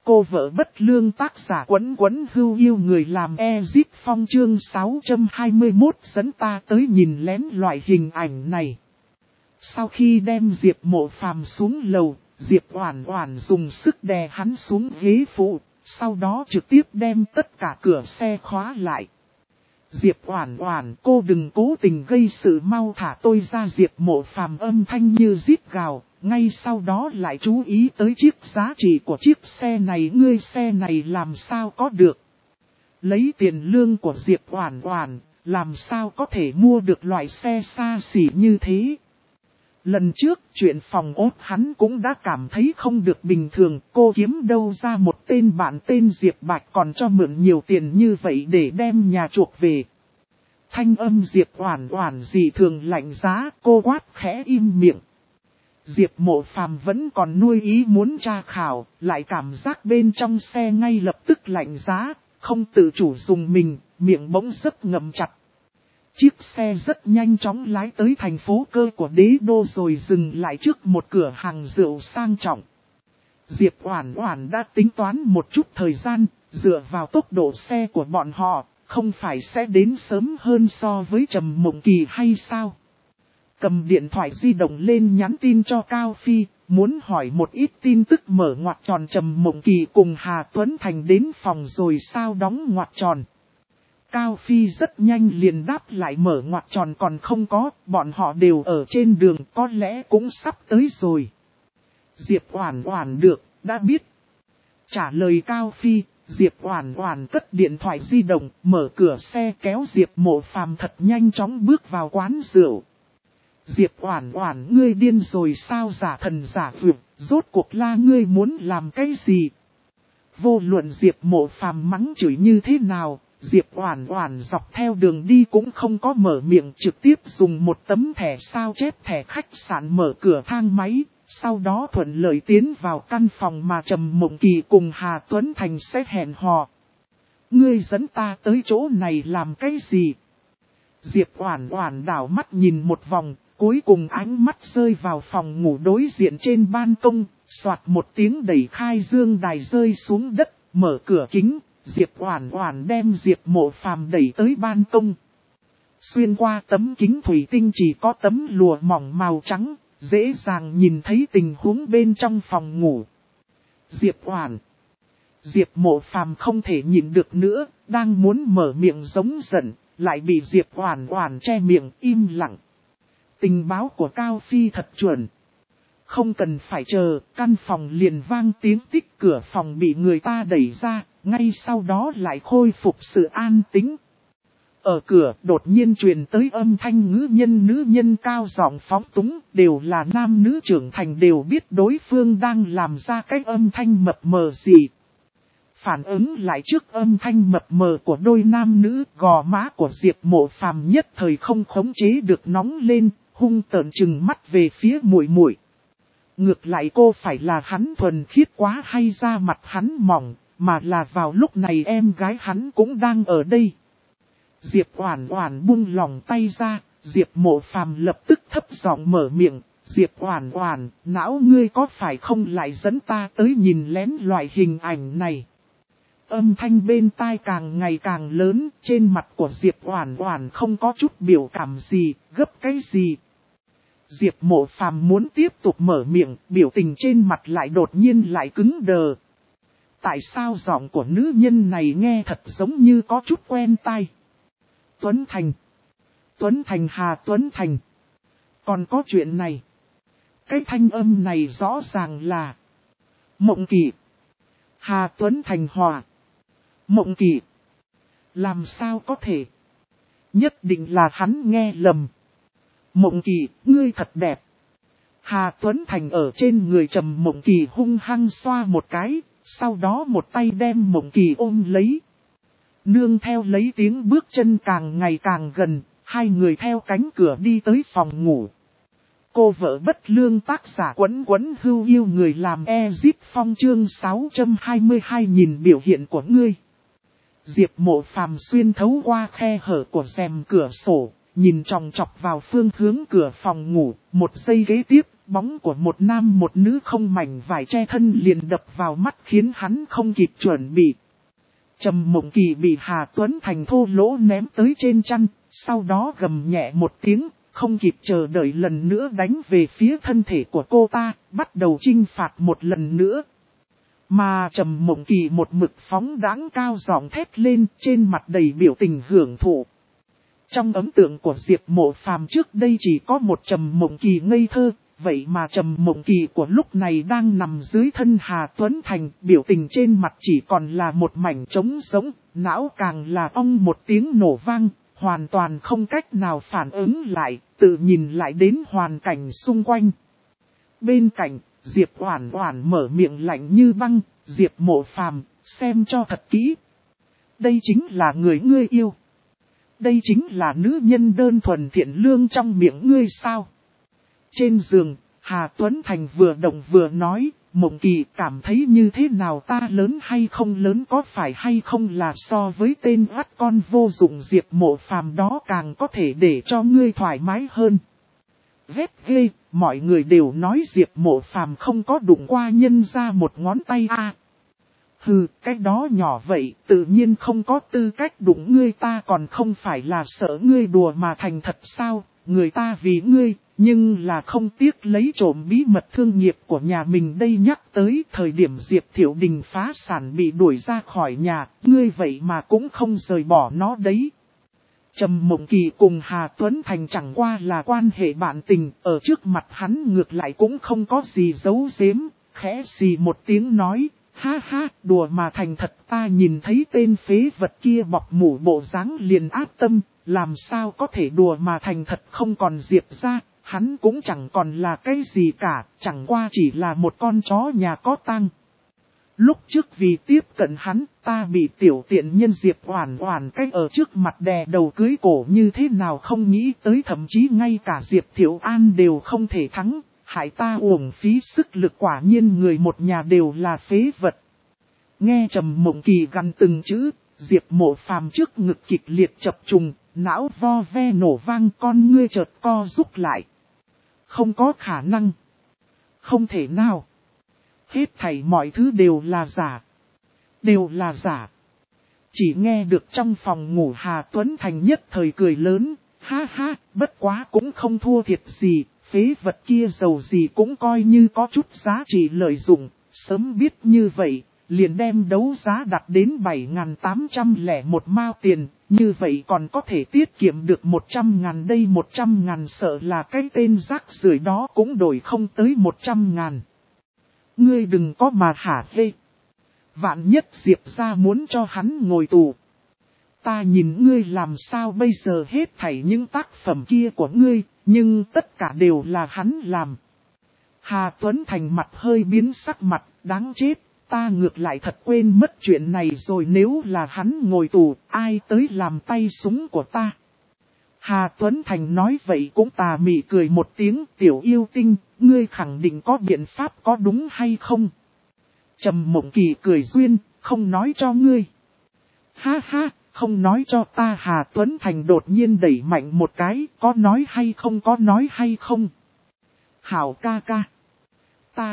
Cô vợ bất lương tác giả Quấn Quấn Hưu yêu người làm Exit Phong chương 621 dẫn ta tới nhìn lén loại hình ảnh này. Sau khi đem Diệp Mộ Phàm xuống lầu, Diệp Oản Oản dùng sức đè hắn xuống ghế phụ, sau đó trực tiếp đem tất cả cửa xe khóa lại. Diệp Oản Oản, cô đừng cố tình gây sự, mau thả tôi ra. Diệp Mộ Phàm âm thanh như rít gào, ngay sau đó lại chú ý tới chiếc giá trị của chiếc xe này. Ngươi, xe này làm sao có được? Lấy tiền lương của Diệp Oản Oản, làm sao có thể mua được loại xe xa xỉ như thế? Lần trước chuyện phòng ốt hắn cũng đã cảm thấy không được bình thường, cô kiếm đâu ra một tên bạn tên Diệp Bạch còn cho mượn nhiều tiền như vậy để đem nhà chuộc về. Thanh âm Diệp Oản Oản dị thường lạnh giá, cô quát khẽ im miệng. Diệp Mộ Phàm vẫn còn nuôi ý muốn tra khảo, lại cảm giác bên trong xe ngay lập tức lạnh giá, không tự chủ dùng mình, miệng bỗng rất ngậm chặt. Chiếc xe rất nhanh chóng lái tới thành phố cơ của đế đô rồi dừng lại trước một cửa hàng rượu sang trọng. Diệp Oản Oản đã tính toán một chút thời gian, dựa vào tốc độ xe của bọn họ, không phải sẽ đến sớm hơn so với Trầm Mộng Kỳ hay sao? Cầm điện thoại di động lên nhắn tin cho Cao Phi, muốn hỏi một ít tin tức. Mở ngoặc tròn Trầm Mộng Kỳ cùng Hà Tuấn Thành đến phòng rồi sao đóng ngoặc tròn. Cao Phi rất nhanh liền đáp lại mở ngoặc tròn còn không có, bọn họ đều ở trên đường, có lẽ cũng sắp tới rồi. Diệp Oản Oản được, đã biết. Trả lời Cao Phi, Diệp Oản Oản cất điện thoại di động, mở cửa xe kéo Diệp Mộ Phàm thật nhanh chóng bước vào quán rượu. Diệp Oản Oản, ngươi điên rồi sao? Giả thần giả vượt, rốt cuộc là ngươi muốn làm cái gì? Vô luận Diệp Mộ Phàm mắng chửi như thế nào, Diệp Oản Oản dọc theo đường đi cũng không có mở miệng, trực tiếp dùng một tấm thẻ sao chép thẻ khách sạn mở cửa thang máy, sau đó thuận lợi tiến vào căn phòng mà Trầm Mộng Kỳ cùng Hà Tuấn Thành sẽ hẹn hò. Ngươi dẫn ta tới chỗ này làm cái gì? Diệp Oản Oản đảo mắt nhìn một vòng, cuối cùng ánh mắt rơi vào phòng ngủ đối diện trên ban công, xoạt một tiếng đẩy khai dương đài rơi xuống đất, mở cửa kính. Diệp Oản Oản đem Diệp Mộ Phàm đẩy tới ban công. Xuyên qua tấm kính thủy tinh chỉ có tấm lụa mỏng màu trắng, dễ dàng nhìn thấy tình huống bên trong phòng ngủ. Diệp Mộ Phàm không thể nhịn được nữa, đang muốn mở miệng giống giận, lại bị Diệp Oản Oản che miệng im lặng. Tình báo của Cao Phi thật chuẩn. Không cần phải chờ, căn phòng liền vang tiếng tích, cửa phòng bị người ta đẩy ra, ngay sau đó lại khôi phục sự an tĩnh. Ở cửa đột nhiên truyền tới âm thanh nữ nhân cao giọng phóng túng, đều là nam nữ trưởng thành đều biết đối phương đang làm ra cái âm thanh mập mờ gì. Phản ứng lại trước âm thanh mập mờ của đôi nam nữ, gò má của Diệp Mộ Phàm nhất thời không khống chế được nóng lên, hung tợn trừng mắt về phía muội muội. Ngược lại cô phải là hắn thuần khiết quá hay da mặt hắn mỏng, mà là vào lúc này em gái hắn cũng đang ở đây. Diệp Oản Oản buông lòng tay ra, Diệp Mộ Phàm lập tức thấp giọng mở miệng, Diệp Oản Oản, não ngươi có phải không lại dẫn ta tới nhìn lén loại hình ảnh này. Âm thanh bên tai càng ngày càng lớn, trên mặt của Diệp Oản Oản không có chút biểu cảm gì, gấp cái gì. Diệp Mộ Phàm muốn tiếp tục mở miệng, biểu tình trên mặt lại đột nhiên lại cứng đờ. Tại sao giọng của nữ nhân này nghe thật giống như có chút quen tai? Tuấn Thành, Hà Tuấn Thành. Còn có chuyện này. Cái thanh âm này rõ ràng là Mộng Kỳ. Hà Tuấn Thành hòa Mộng Kỳ. Làm sao có thể? Nhất định là hắn nghe lầm. Mộng Kỳ, ngươi thật đẹp. Hà Tuấn Thành ở trên người Trầm Mộng Kỳ hung hăng xoa một cái, sau đó một tay đem Mộng Kỳ ôm lấy. Nương theo lấy tiếng bước chân càng ngày càng gần, hai người theo cánh cửa đi tới phòng ngủ. Cô vợ bất lương tác giả Quấn Quấn Hưu yêu người làm Exit Phong chương 622 nhìn biểu hiện của ngươi. Diệp Mộ Phàm xuyên thấu qua khe hở của rèm cửa sổ, nhìn chòng chọc vào phương hướng cửa phòng ngủ, một giây kế tiếp, Bóng của một nam một nữ không mảnh vải che thân liền đập vào mắt khiến hắn không kịp chuẩn bị. Trầm Mộng Kỳ bị Hà Tuấn Thành thô lỗ ném tới trên chăn, sau đó gầm nhẹ một tiếng, không kịp chờ đợi lần nữa đánh về phía thân thể của cô ta, bắt đầu chinh phạt một lần nữa. Mà Trầm Mộng Kỳ một mực phóng đãng cao giọng thét lên, trên mặt đầy biểu tình hưởng thụ. Trong ấn tượng của Diệp Mộ Phàm trước đây chỉ có một Trầm Mộng Kỳ ngây thơ, vậy mà Trầm Mộng Kỳ của lúc này đang nằm dưới thân Hà Tuấn Thành, biểu tình trên mặt chỉ còn là một mảnh trống rỗng, não càng là ong một tiếng nổ vang, hoàn toàn không cách nào phản ứng lại, tự nhìn lại đến hoàn cảnh xung quanh. Bên cạnh, Diệp Oản Oản mở miệng lạnh như băng, Diệp Mộ Phàm, xem cho thật kỹ. Đây chính là người ngươi yêu. Đây chính là nữ nhân đơn thuần thiện lương trong miệng ngươi sao? Trên giường, Hà Tuấn Thành vừa động vừa nói, Mộng Kỳ cảm thấy như thế nào, ta lớn hay không lớn, có phải hay không là so với tên vắt con vô dụng Diệp Mộ Phàm đó càng có thể để cho ngươi thoải mái hơn. Vết ghê, mọi người đều nói Diệp Mộ Phàm không có đụng qua nhân ra một ngón tay a. Hừ, cái đó nhỏ vậy, tự nhiên không có tư cách đụng ngươi, ta còn không phải là sợ ngươi đùa mà thành thật sao, người ta vì ngươi, nhưng là không tiếc lấy trộm bí mật thương nghiệp của nhà mình đây. Nhắc tới thời điểm Diệp Thiệu Đình phá sản bị đuổi ra khỏi nhà, ngươi vậy mà cũng không rời bỏ nó đấy. Trầm Mộng Kỳ cùng Hà Tuấn Thành chẳng qua là quan hệ bạn tình, ở trước mặt hắn ngược lại cũng không có gì giấu giếm, khẽ xì một tiếng nói. Ha ha, đùa mà thành thật, ta nhìn thấy tên phế vật kia bọc mũ bộ dáng liền ác tâm, làm sao có thể đùa mà thành thật, không còn Diệp ra, hắn cũng chẳng còn là cái gì cả, chẳng qua chỉ là một con chó nhà có tang. Lúc trước vì tiếp cận hắn, ta bị tiểu tiện nhân Diệp Oản Oản cách ở trước mặt đè đầu cưới cổ, như thế nào không nghĩ tới, thậm chí ngay cả Diệp Thiệu An đều không thể thắng. Hại ta uổng phí sức lực, quả nhiên người một nhà đều là phế vật. Nghe Trầm Mộng Kỳ gằn từng chữ, Diệp Mộ Phàm trước ngực kịch liệt chập trùng, não vo ve nổ vang, con ngươi chợt co rút lại. Không có khả năng. Không thể nào. Hết thảy mọi thứ đều là giả. Đều là giả. Chỉ nghe được trong phòng ngủ Hà Tuấn Thành nhất thời cười lớn, ha ha, bất quá cũng không thua thiệt gì. Phế vật kia giàu gì cũng coi như có chút giá trị lợi dụng, sớm biết như vậy, liền đem đấu giá đặt đến 7.801 mao tiền, như vậy còn có thể tiết kiệm được 100.000 đây, 100.000 sợ là cái tên rác rưởi đó cũng đổi không tới 100.000. Ngươi đừng có mà hả hê. Vạn nhất Diệp ra muốn cho hắn ngồi tù. Ta nhìn ngươi làm sao bây giờ, hết thảy những tác phẩm kia của ngươi, nhưng tất cả đều là hắn làm. Hà Tuấn Thành mặt hơi biến sắc mặt, đáng chết, ta ngược lại thật quên mất chuyện này rồi, nếu là hắn ngồi tù, ai tới làm tay súng của ta. Hà Tuấn Thành nói vậy cũng tà mị cười một tiếng, tiểu yêu tinh, ngươi khẳng định có biện pháp có đúng hay không? Trầm Mộng Kỳ cười duyên, không nói cho ngươi. Ha ha, không nói cho ta. Hà Tuấn Thành đột nhiên đẩy mạnh một cái, có nói hay không, có nói hay không? Hảo ca ca. Ta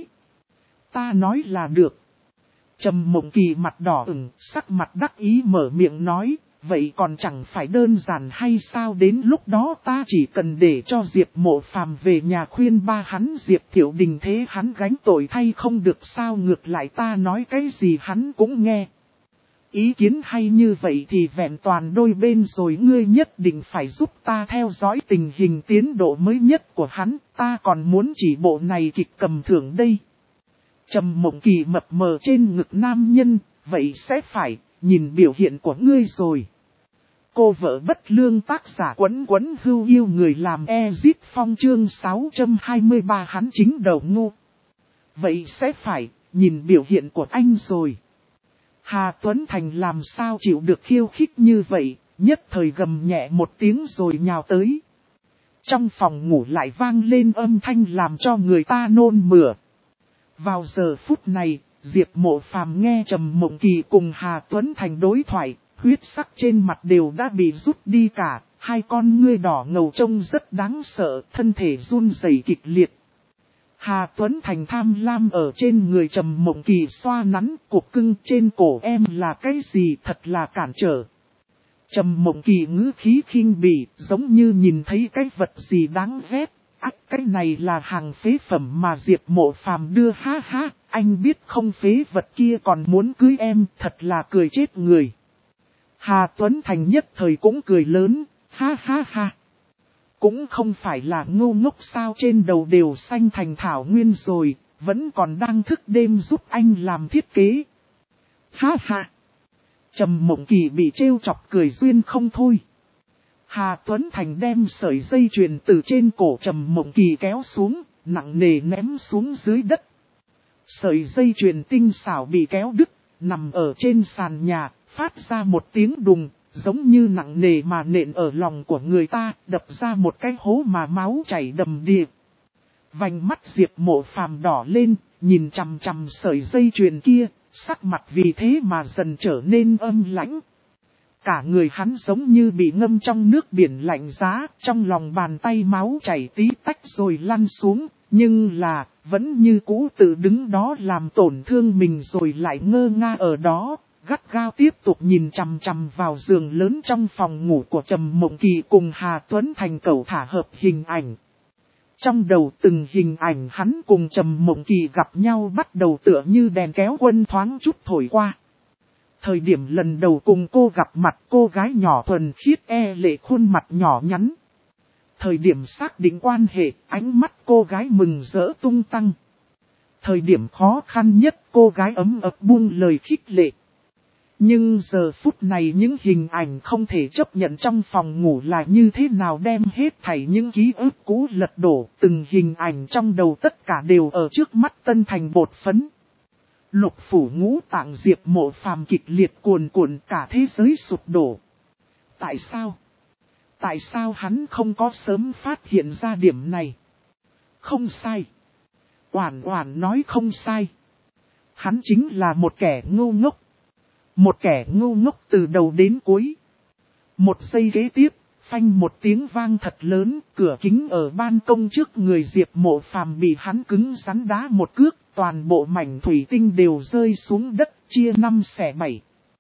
nói là được. Trầm Mộng Kỳ mặt đỏ ửng, sắc mặt đắc ý mở miệng nói, vậy còn chẳng phải đơn giản hay sao, đến lúc đó ta chỉ cần để cho Diệp Mộ Phàm về nhà khuyên ba hắn Diệp Thiệu Đình thế hắn gánh tội thay không được sao, ngược lại ta nói cái gì hắn cũng nghe. Ý kiến hay như vậy thì vẹn toàn đôi bên rồi, ngươi nhất định phải giúp ta theo dõi tình hình tiến độ mới nhất của hắn, ta còn muốn chỉ bộ này kịch cầm thưởng đây. Trầm Mộng Kỳ mập mờ trên ngực nam nhân, vậy sẽ phải, nhìn biểu hiện của ngươi rồi. Cô vợ bất lương, tác giả Quấn Quấn Hưu Yêu người làm Ezit Phong, chương 623, hắn chính đầu ngu. Vậy sẽ phải, nhìn biểu hiện của anh rồi. Hà Tuấn Thành làm sao chịu được khiêu khích như vậy, nhất thời gầm nhẹ một tiếng rồi nhào tới. Trong phòng ngủ lại vang lên âm thanh làm cho người ta nôn mửa. Vào giờ phút này, Diệp Mộ Phàm nghe Trầm Mộng Kỳ cùng Hà Tuấn Thành đối thoại, huyết sắc trên mặt đều đã bị rút đi cả, hai con ngươi đỏ ngầu trông rất đáng sợ, thân thể run rẩy kịch liệt. Hà Tuấn Thành tham lam ở trên người Trầm Mộng Kỳ xoa nắn, cục cưng trên cổ em là cái gì thật là cản trở. Trầm Mộng Kỳ ngữ khí khinh bỉ, giống như nhìn thấy cái vật gì đáng ghét. Cái này là hàng phế phẩm mà Diệp Mộ Phàm đưa, ha ha, anh biết không, phế vật kia còn muốn cưới em, thật là cười chết người. Hà Tuấn Thành nhất thời cũng cười lớn, ha ha ha. Cũng không phải là ngu ngốc sao, trên đầu đều xanh thành thảo nguyên rồi, vẫn còn đang thức đêm giúp anh làm thiết kế. Ha ha. Trầm Mộng Kỳ bị trêu chọc cười duyên không thôi. Hà Tuấn Thành đem sợi dây chuyền từ trên cổ Trầm Mộng Kỳ kéo xuống, nặng nề ném xuống dưới đất. Sợi dây chuyền tinh xảo bị kéo đứt, nằm ở trên sàn nhà, phát ra một tiếng đùng, giống như nặng nề mà nện ở lòng của người ta, đập ra một cái hố mà máu chảy đầm đìa. Vành mắt Diệp Mộ Phàm đỏ lên, nhìn chằm chằm sợi dây chuyền kia, sắc mặt vì thế mà dần trở nên âm lãnh. Cả người hắn giống như bị ngâm trong nước biển lạnh giá, trong lòng bàn tay máu chảy tí tách rồi lăn xuống, nhưng là, vẫn như cũ tự đứng đó làm tổn thương mình rồi lại ngơ nga ở đó, gắt gao tiếp tục nhìn chằm chằm vào giường lớn trong phòng ngủ của Trầm Mộng Kỳ cùng Hà Tuấn Thành cẩu thả hợp hình ảnh. Trong đầu từng hình ảnh hắn cùng Trầm Mộng Kỳ gặp nhau bắt đầu tựa như đèn kéo quân thoáng chút thổi qua. Thời điểm lần đầu cùng cô gặp mặt, cô gái nhỏ thuần khiết lệ khuôn mặt nhỏ nhắn. Thời điểm xác định quan hệ, ánh mắt cô gái mừng rỡ tung tăng. Thời điểm khó khăn nhất, cô gái ấm ập buông lời khích lệ. Nhưng giờ phút này những hình ảnh không thể chấp nhận trong phòng ngủ là như thế nào đem hết thảy những ký ức cũ lật đổ. Từng hình ảnh trong đầu tất cả đều ở trước mắt tân thành bột phấn. Lục phủ ngũ tạng Diệp Mộ Phàm kịch liệt cuồn cuộn, cả thế giới sụp đổ. Tại sao? Tại sao hắn không có sớm phát hiện ra điểm này? Không sai. Oản Oản nói không sai. Hắn chính là một kẻ ngu ngốc. Một kẻ ngu ngốc từ đầu đến cuối. Một giây kế tiếp, phanh một tiếng vang thật lớn, cửa kính ở ban công trước người Diệp Mộ Phàm bị hắn cứng rắn đá một cước, toàn bộ mảnh thủy tinh đều rơi xuống đất, chia 5 xẻ 7.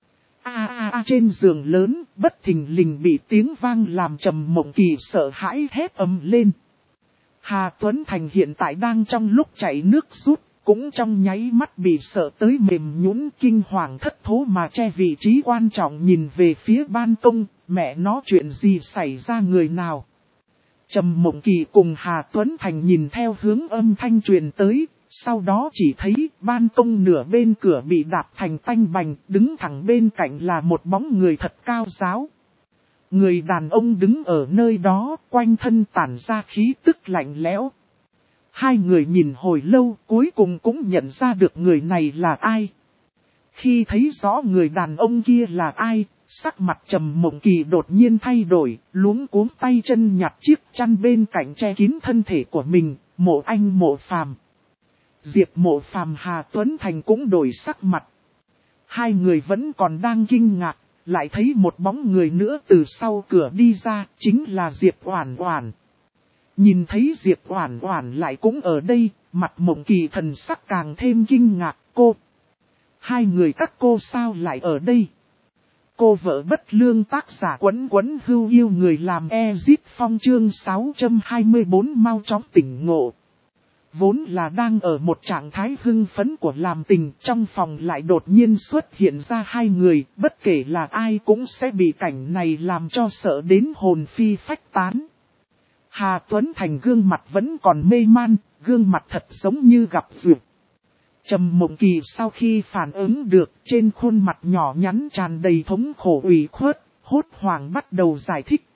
Trên giường lớn, bất thình lình bị tiếng vang làm Trầm Mộng Kỳ sợ hãi hét ầm lên. Hà Tuấn Thành hiện tại đang trong lúc chảy nước rút, cũng trong nháy mắt bị sợ tới mềm nhũn, kinh hoàng thất thố mà che vị trí quan trọng nhìn về phía ban công, mẹ nó chuyện gì xảy ra, người nào. Trầm Mộng Kỳ cùng Hà Tuấn Thành nhìn theo hướng âm thanh truyền tới, sau đó chỉ thấy ban công nửa bên cửa bị đạp thành tanh bành, đứng thẳng bên cạnh là một bóng người thật cao ráo. Người đàn ông đứng ở nơi đó, quanh thân tản ra khí tức lạnh lẽo. Hai người nhìn hồi lâu, cuối cùng cũng nhận ra được người này là ai. Khi thấy rõ người đàn ông kia là ai, sắc mặt Trầm Mộng Kỳ đột nhiên thay đổi, luống cuống tay chân nhặt chiếc chăn bên cạnh che kín thân thể của mình, Mộ Anh Mộ Phàm. Diệp Mộ Phàm Hà Tuấn Thành cũng đổi sắc mặt. Hai người vẫn còn đang kinh ngạc, lại thấy một bóng người nữa từ sau cửa đi ra, chính là Diệp Oản Oản. Nhìn thấy Diệp Oản Oản lại cũng ở đây, mặt Mộng Kỳ thần sắc càng thêm kinh ngạc, cô. Hai người các cô sao lại ở đây? Cô vợ bất lương, tác giả Quấn Quấn Hưu Yêu người làm Ezit Phong, chương 624 mau chóng tỉnh ngộ. Vốn là đang ở một trạng thái hưng phấn của làm tình, trong phòng lại đột nhiên xuất hiện ra hai người, bất kể là ai cũng sẽ bị cảnh này làm cho sợ đến hồn phi phách tán. Hà Tuấn Thành gương mặt vẫn còn mê man, gương mặt thật giống như gặp duyệt. Trầm Mộng Kỳ sau khi phản ứng được, trên khuôn mặt nhỏ nhắn tràn đầy thống khổ ủy khuất, hốt hoảng bắt đầu giải thích.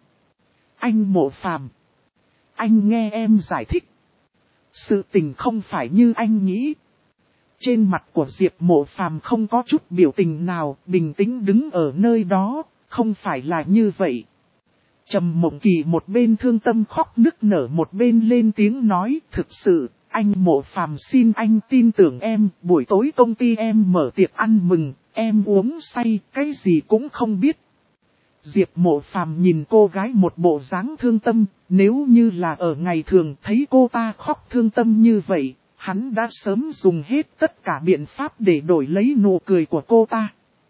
Anh Mộ Phàm, anh nghe em giải thích. Sự tình không phải như anh nghĩ. Trên mặt của Diệp Mộ Phàm không có chút biểu tình nào, bình tĩnh đứng ở nơi đó, không phải là như vậy. Trầm Mộng Kỳ một bên thương tâm khóc nức nở, một bên lên tiếng nói, thực sự, anh Mộ Phàm xin anh tin tưởng em, buổi tối công ty em mở tiệc ăn mừng, em uống say, cái gì cũng không biết. Diệp Mộ Phàm nhìn cô gái một bộ dáng thương tâm, nếu như là ở ngày thường thấy cô ta khóc thương tâm như vậy, hắn đã sớm dùng hết tất cả biện pháp để đổi lấy nụ cười của cô ta.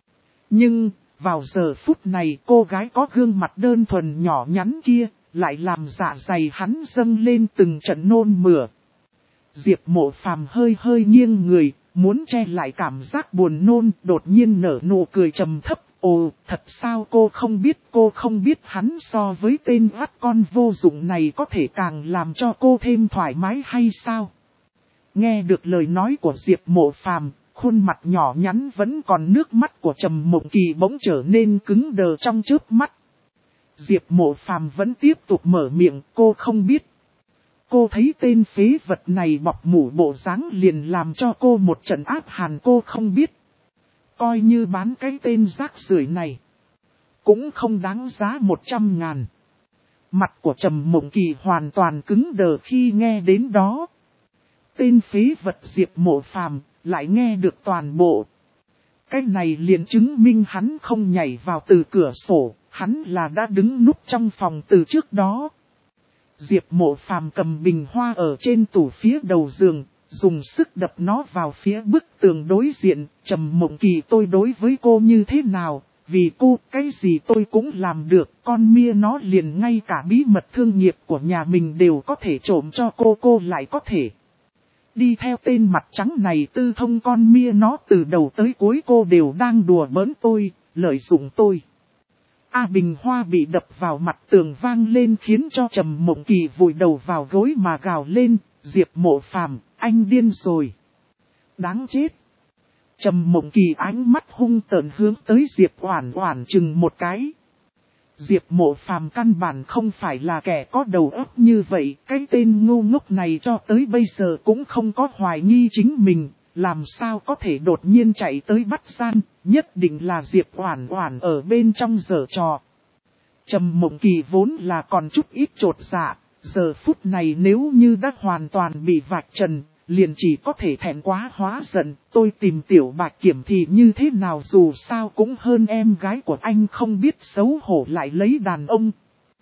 Nhưng, vào giờ phút này cô gái có gương mặt đơn thuần nhỏ nhắn kia, lại làm dạ dày hắn dâng lên từng trận nôn mửa. Diệp Mộ Phàm hơi hơi nghiêng người, muốn che lại cảm giác buồn nôn, đột nhiên nở nụ cười trầm thấp. Ồ, thật sao cô không biết hắn so với tên vắt con vô dụng này có thể càng làm cho cô thêm thoải mái hay sao? Nghe được lời nói của Diệp Mộ Phàm, khuôn mặt nhỏ nhắn vẫn còn nước mắt của Trầm Mộng Kỳ bỗng trở nên cứng đờ trong chớp mắt. Diệp Mộ Phàm vẫn tiếp tục mở miệng, cô không biết. Cô thấy tên phế vật này bọc mũ bộ dáng liền làm cho cô một trận áp hàn, cô không biết. Coi như bán cái tên rác rưởi này, cũng không đáng giá 100.000. Mặt của Trầm Mộng Kỳ hoàn toàn cứng đờ khi nghe đến đó. Tên phế vật Diệp Mộ Phàm lại nghe được toàn bộ. Cái này liền chứng minh hắn không nhảy vào từ cửa sổ, hắn là đã đứng núp trong phòng từ trước đó. Diệp Mộ Phàm cầm bình hoa ở trên tủ phía đầu giường, dùng sức đập nó vào phía bức tường đối diện. Trầm Mộng Kỳ, tôi đối với cô như thế nào, vì cô cái gì tôi cũng làm được. Con mia nó liền ngay cả bí mật thương nghiệp của nhà mình đều có thể trộm cho cô lại có thể đi theo tên mặt trắng này tư thông. Con mia nó từ đầu tới cuối cô đều đang đùa bỡn tôi, lợi dụng tôi. Bình hoa bị đập vào mặt tường vang lên khiến cho Trầm Mộng Kỳ vùi đầu vào gối mà gào lên. Diệp Mộ Phàm, anh điên rồi. Đáng chết. Trầm Mộng Kỳ ánh mắt hung tợn hướng tới Diệp Oản Oản chừng một cái. Diệp Mộ Phàm căn bản không phải là kẻ có đầu óc như vậy, cái tên ngu ngốc này cho tới bây giờ cũng không có hoài nghi chính mình, làm sao có thể đột nhiên chạy tới bắt gian, nhất định là Diệp Oản Oản ở bên trong giở trò. Trầm Mộng Kỳ vốn là còn chút ít chột dạ, giờ phút này nếu như đã hoàn toàn bị vạch trần, liền chỉ có thể thẹn quá hóa giận. Tôi tìm Tiểu Bạch Kiểm thì như thế nào, dù sao cũng hơn em gái của anh không biết xấu hổ lại lấy đàn ông.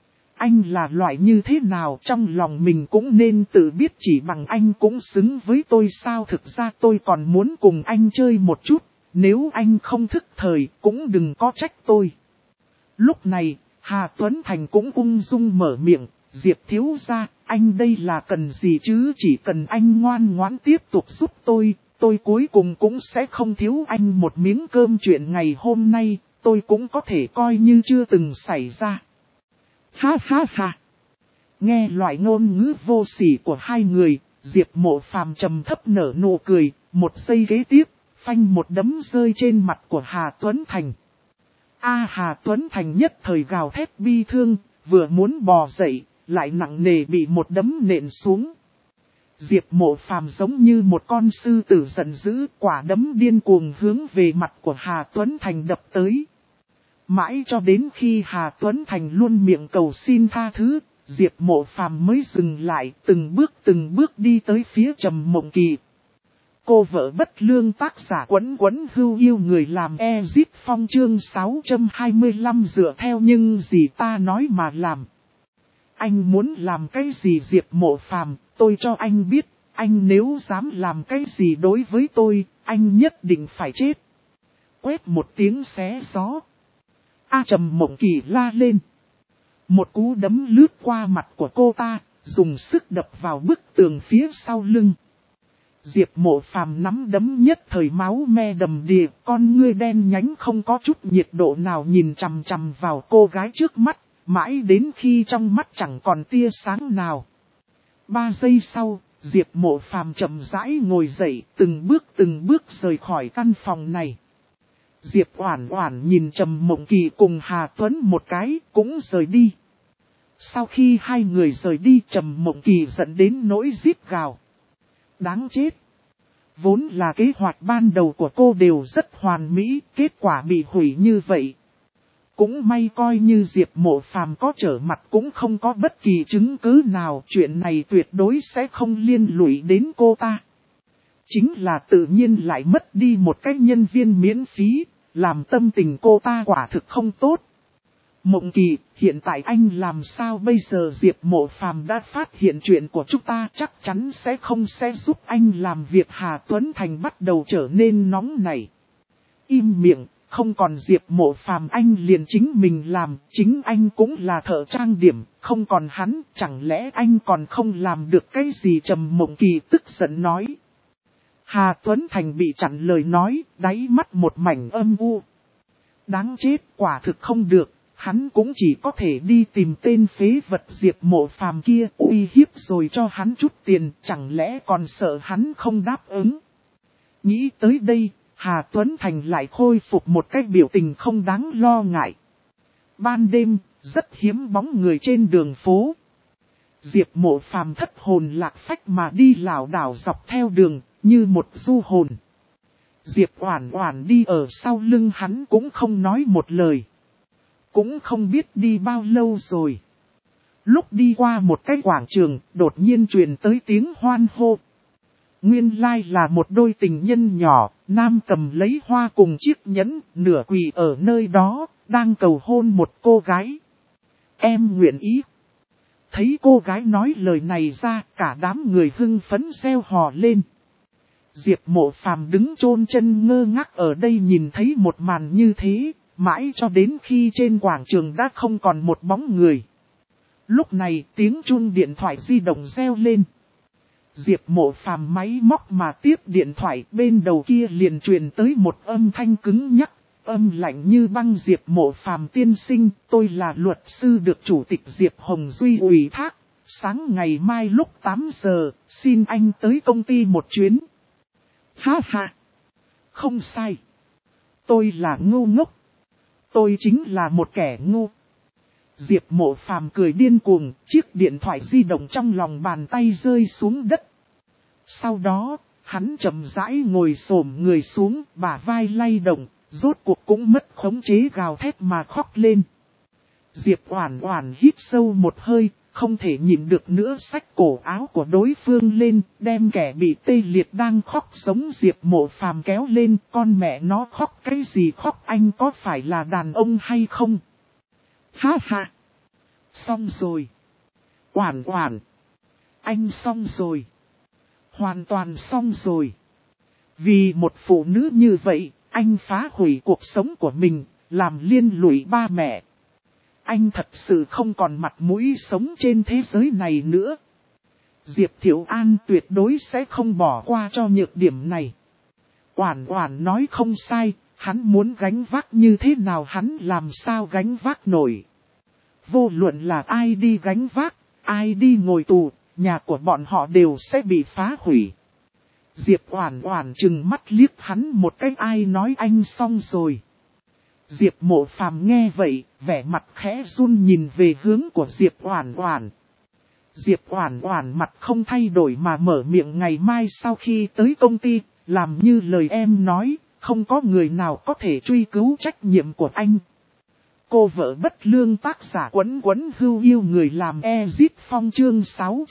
Anh là loại như thế nào trong lòng mình cũng nên tự biết, chỉ bằng anh cũng xứng với tôi sao. Thực ra tôi còn muốn cùng anh chơi một chút, nếu anh không thức thời cũng đừng có trách tôi. Lúc này, Hà Tuấn Thành cũng ung dung mở miệng. Diệp thiếu gia, anh đây là cần gì chứ, chỉ cần anh ngoan ngoãn tiếp tục giúp tôi cuối cùng cũng sẽ không thiếu anh một miếng cơm. Chuyện ngày hôm nay, tôi cũng có thể coi như chưa từng xảy ra. Ha ha ha. Nghe loại ngôn ngữ vô sỉ của hai người, Diệp Mộ Phàm trầm thấp nở nụ cười, một giây kế tiếp, phanh một đấm rơi trên mặt của Hà Tuấn Thành. Hà Tuấn Thành nhất thời gào thét bi thương, vừa muốn bò dậy, lại nặng nề bị một đấm nện xuống. Diệp Mộ Phàm giống như một con sư tử giận dữ, quả đấm điên cuồng hướng về mặt của Hà Tuấn Thành đập tới. Mãi cho đến khi Hà Tuấn Thành luôn miệng cầu xin tha thứ, Diệp Mộ Phàm mới dừng lại, từng bước đi tới phía Trầm Mộng Kỳ. Cô vợ bất lương, tác giả Quấn Quấn Hưu Yêu người làm Ezip Phong, chương 625 dựa theo những gì ta nói mà làm. Anh muốn làm cái gì Diệp Mộ Phàm, tôi cho anh biết, anh nếu dám làm cái gì đối với tôi, anh nhất định phải chết. Quét một tiếng xé gió. Trầm Mộng Kỳ la lên. Một cú đấm lướt qua mặt của cô ta, dùng sức đập vào bức tường phía sau lưng. Diệp Mộ Phàm nắm đấm nhất thời máu me đầm đìa, con ngươi đen nhánh không có chút nhiệt độ nào nhìn chằm chằm vào cô gái trước mắt, mãi đến khi trong mắt chẳng còn tia sáng nào. 3 giây sau, Diệp Mộ Phàm chậm rãi ngồi dậy, từng bước rời khỏi căn phòng này. Diệp Oản Oản nhìn Trầm Mộng Kỳ cùng Hà Tuấn một cái, cũng rời đi. Sau khi hai người rời đi, Trầm Mộng Kỳ giận đến nỗi rít gào. Đáng chết! Vốn là kế hoạch ban đầu của cô đều rất hoàn mỹ, kết quả bị hủy như vậy. Cũng may coi như Diệp Mộ Phàm có trở mặt cũng không có bất kỳ chứng cứ nào, chuyện này tuyệt đối sẽ không liên lụy đến cô ta. Chính là tự nhiên lại mất đi một cái nhân viên miễn phí, làm tâm tình cô ta quả thực không tốt. Mộng Kỳ, hiện tại anh làm sao bây giờ? Diệp Mộ Phàm đã phát hiện chuyện của chúng ta, chắc chắn sẽ giúp anh làm việc. Hà Tuấn Thành bắt đầu trở nên nóng nảy. Im miệng, không còn Diệp Mộ Phàm anh liền chính mình làm, chính anh cũng là thợ trang điểm, không còn hắn, chẳng lẽ anh còn không làm được cái gì? Trầm Mộng Kỳ tức giận nói. Hà Tuấn Thành bị chặn lời nói, đáy mắt một mảnh âm u. Đáng chết, quả thực không được, hắn cũng chỉ có thể đi tìm tên phế vật Diệp Mộ Phàm kia, uy hiếp rồi cho hắn chút tiền, chẳng lẽ còn sợ hắn không đáp ứng. Nghĩ tới đây, Hà Tuấn Thành lại khôi phục một cái biểu tình không đáng lo ngại. Ban đêm, rất hiếm bóng người trên đường phố. Diệp Mộ Phàm thất hồn lạc phách mà đi lảo đảo dọc theo đường, như một du hồn. Diệp Oản Oản đi ở sau lưng hắn cũng không nói một lời. Cũng không biết đi bao lâu rồi. Lúc đi qua một cái quảng trường, đột nhiên truyền tới tiếng hoan hô. Nguyên lai là một đôi tình nhân nhỏ, nam cầm lấy hoa cùng chiếc nhẫn, nửa quỳ ở nơi đó, đang cầu hôn một cô gái. Em nguyện ý. Thấy cô gái nói lời này ra, cả đám người hưng phấn reo hò lên. Diệp Mộ Phàm đứng chôn chân ngơ ngác ở đây nhìn thấy một màn như thế, mãi cho đến khi trên quảng trường đã không còn một bóng người. Lúc này tiếng chuông điện thoại di động reo lên. Diệp Mộ Phàm máy móc mà tiếp điện thoại, bên đầu kia liền truyền tới một âm thanh cứng nhắc, âm lạnh như băng. Diệp Mộ Phàm tiên sinh, tôi là luật sư được Chủ tịch Diệp Hồng Duy ủy thác. Sáng ngày mai lúc 8 giờ, xin anh tới công ty một chuyến. Ha ha! Không sai. Tôi là ngu ngốc. Tôi chính là một kẻ ngu. Diệp Mộ Phàm cười điên cuồng, chiếc điện thoại di động trong lòng bàn tay rơi xuống đất. Sau đó, hắn chậm rãi ngồi xổm người xuống, bả vai lay động, rốt cuộc cũng mất khống chế, gào thét mà khóc lên. Diệp Oản Oản hít sâu một hơi, không thể nhịn được nữa xách cổ áo của đối phương lên, đem kẻ bị tê liệt đang khóc giống Diệp Mộ Phàm kéo lên. Con mẹ nó khóc cái gì khóc, anh có phải là đàn ông hay không? Ha ha! Xong rồi! Oản Oản! Anh xong rồi! Hoàn toàn xong rồi! Vì một phụ nữ như vậy, anh phá hủy cuộc sống của mình, làm liên lụy ba mẹ. Anh thật sự không còn mặt mũi sống trên thế giới này nữa. Diệp Thiệu An tuyệt đối sẽ không bỏ qua cho nhược điểm này. Oản Oản nói không sai, hắn muốn gánh vác như thế nào hắn làm sao gánh vác nổi. Vô luận là ai đi gánh vác, ai đi ngồi tù, nhà của bọn họ đều sẽ bị phá hủy. Diệp Oản Oản trừng mắt liếc hắn một cái, ai nói anh xong rồi. Diệp Mộ Phàm nghe vậy, vẻ mặt khẽ run nhìn về hướng của Diệp Oản Oản. Diệp Oản Oản mặt không thay đổi mà mở miệng, ngày mai sau khi tới công ty, làm như lời em nói, không có người nào có thể truy cứu trách nhiệm của anh. Cô vợ bất lương, tác giả Quấn Quấn Hưu yêu người làm Ezip Phong, chương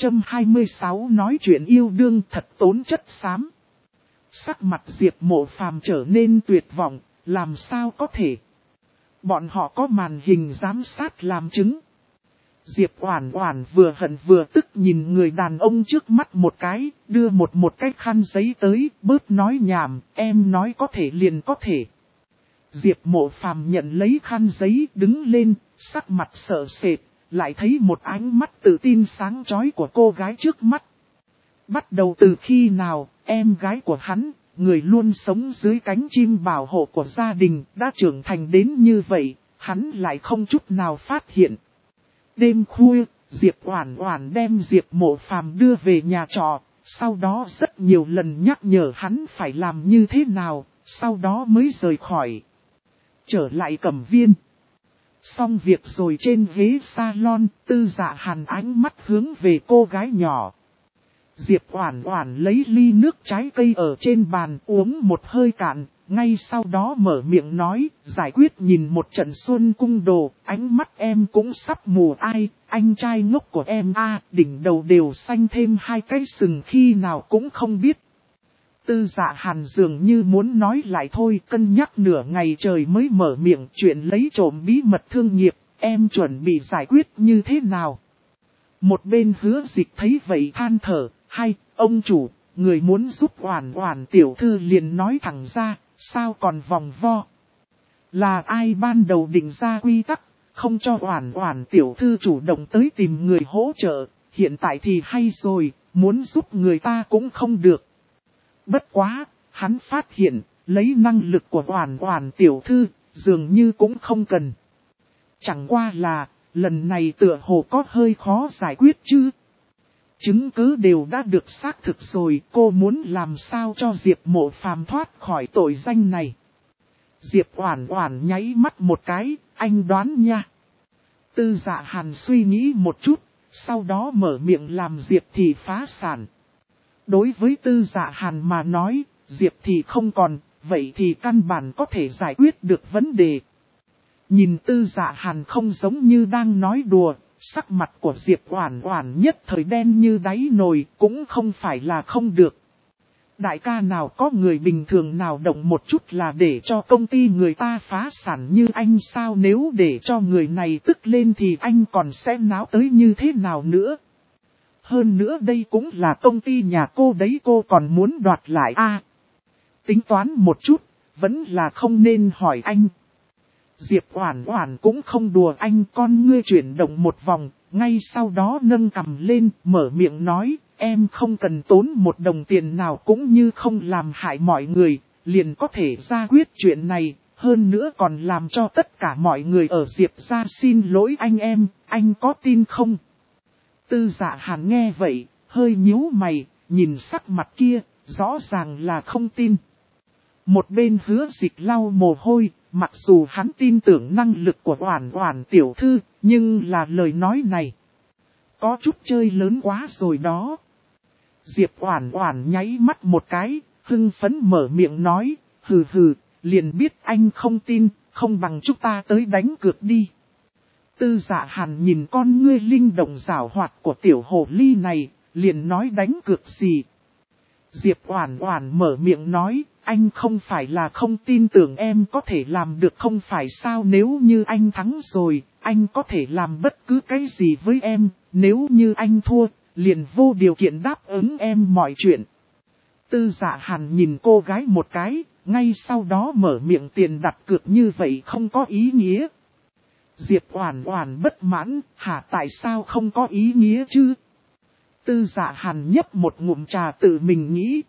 626 nói chuyện yêu đương thật tốn chất xám. Sắc mặt Diệp Mộ Phàm trở nên tuyệt vọng, làm sao có thể. Bọn họ có màn hình giám sát làm chứng. Diệp Oản Oản vừa hận vừa tức nhìn người đàn ông trước mắt một cái, đưa một cái khăn giấy tới, bớt nói nhảm, em nói có thể liền có thể. Diệp Mộ Phàm nhận lấy khăn giấy, đứng lên, sắc mặt sợ sệt, lại thấy một ánh mắt tự tin sáng chói của cô gái trước mắt. Bắt đầu từ khi nào, em gái của hắn, người luôn sống dưới cánh chim bảo hộ của gia đình, đã trưởng thành đến như vậy, hắn lại không chút nào phát hiện. Đêm khuya, Diệp Oản Oản đem Diệp Mộ Phàm đưa về nhà trọ, sau đó rất nhiều lần nhắc nhở hắn phải làm như thế nào, sau đó mới rời khỏi. Trở lại Cẩm Viên. Xong việc rồi, trên ghế salon, Tư Dạ Hàn ánh mắt hướng về cô gái nhỏ. Diệp Oản Oản lấy ly nước trái cây ở trên bàn uống một hơi cạn, ngay sau đó mở miệng nói, giải quyết nhìn một trận xuân cung đồ, ánh mắt em cũng sắp mù. Ai, anh trai ngốc của em a, đỉnh đầu đều xanh thêm hai cái sừng khi nào cũng không biết. Tư Dạ Hàn dường như muốn nói lại thôi, cân nhắc nửa ngày trời mới mở miệng, chuyện lấy trộm bí mật thương nghiệp, em chuẩn bị giải quyết như thế nào? Một bên Hứa Dịch thấy vậy than thở, hay, ông chủ, người muốn giúp Oản Oản tiểu thư liền nói thẳng ra, sao còn vòng vo? Là ai ban đầu định ra quy tắc, không cho Oản Oản tiểu thư chủ động tới tìm người hỗ trợ, hiện tại thì hay rồi, muốn giúp người ta cũng không được. Bất quá, hắn phát hiện, lấy năng lực của Oản Oản tiểu thư, dường như cũng không cần. Chẳng qua là, lần này tựa hồ có hơi khó giải quyết chứ. Chứng cứ đều đã được xác thực rồi, cô muốn làm sao cho Diệp Mộ Phàm thoát khỏi tội danh này. Diệp Oản Oản nháy mắt một cái, anh đoán nha. Tư Dạ Hàn suy nghĩ một chút, sau đó mở miệng làm Diệp Thị phá sản. Đối với Tư Dạ Hàn mà nói, Diệp Thị không còn, vậy thì căn bản có thể giải quyết được vấn đề. Nhìn Tư Dạ Hàn không giống như đang nói đùa, sắc mặt của Diệp Oản Oản nhất thời đen như đáy nồi, cũng không phải là không được. Đại ca nào có người bình thường nào động một chút là để cho công ty người ta phá sản như anh sao, nếu để cho người này tức lên thì anh còn sẽ náo tới như thế nào nữa. Hơn nữa đây cũng là công ty nhà cô đấy, cô còn muốn đoạt lại a. Tính toán một chút, vẫn là không nên hỏi anh. Diệp Oản Oản cũng không đùa anh, con ngươi chuyển động một vòng, ngay sau đó nâng cằm lên, mở miệng nói, em không cần tốn một đồng tiền nào cũng như không làm hại mọi người, liền có thể ra quyết chuyện này, hơn nữa còn làm cho tất cả mọi người ở Diệp gia xin lỗi anh em, anh có tin không? Tư Dạ Hàn nghe vậy, hơi nhíu mày, nhìn sắc mặt kia, rõ ràng là không tin. Một bên Hứa Dịch lau mồ hôi, mặc dù hắn tin tưởng năng lực của Oản Oản tiểu thư, nhưng là lời nói này có chút chơi lớn quá rồi đó. Diệp Oản Oản nháy mắt một cái, hưng phấn mở miệng nói, hừ hừ, liền biết anh không tin, không bằng chúng ta tới đánh cược đi. Tư Dạ Hàn nhìn con ngươi linh động giảo hoạt của tiểu hồ ly này, liền nói đánh cược gì. Diệp Oản Oản mở miệng nói, anh không phải là không tin tưởng em có thể làm được không phải sao, nếu như anh thắng rồi, anh có thể làm bất cứ cái gì với em, nếu như anh thua, liền vô điều kiện đáp ứng em mọi chuyện. Tư Dạ Hàn nhìn cô gái một cái, ngay sau đó mở miệng, tiền đặt cược như vậy không có ý nghĩa. Diệp Oản Oản bất mãn, hả, tại sao không có ý nghĩa chứ? Tư Dạ Hàn nhấp một ngụm trà tự mình nghĩ.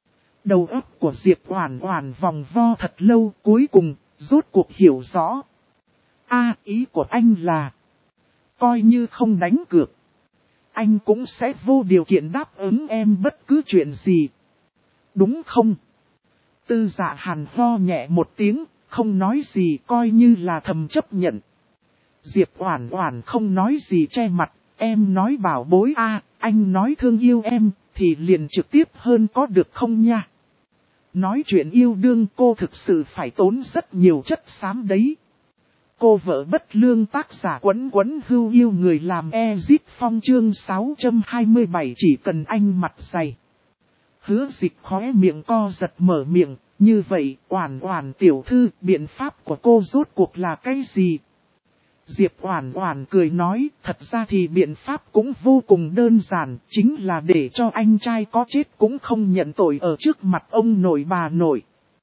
Đầu óc của Diệp Oản Oản vòng vo thật lâu, cuối cùng, rốt cuộc hiểu rõ. Ý của anh là, coi như không đánh cược, anh cũng sẽ vô điều kiện đáp ứng em bất cứ chuyện gì. Đúng không? Tư Dạ Hàn ho nhẹ một tiếng, không nói gì, coi như là thầm chấp nhận. Diệp Oản Oản không nói gì che mặt, em nói bảo bối anh nói thương yêu em, thì liền trực tiếp hơn có được không nha? Nói chuyện yêu đương cô thực sự phải tốn rất nhiều chất xám đấy. Cô vợ bất lương tác giả Quấn Quấn Hưu yêu người làm Ezit Phong chương 627 chỉ cần anh mặt dày. Hứa Dịch khóe miệng co giật mở miệng, như vậy Oản Oản tiểu thư, biện pháp của cô rốt cuộc là cái gì? Diệp Oản Oản cười nói, thật ra thì biện pháp cũng vô cùng đơn giản, chính là để cho anh trai có chết cũng không nhận tội ở trước mặt ông nội bà nội.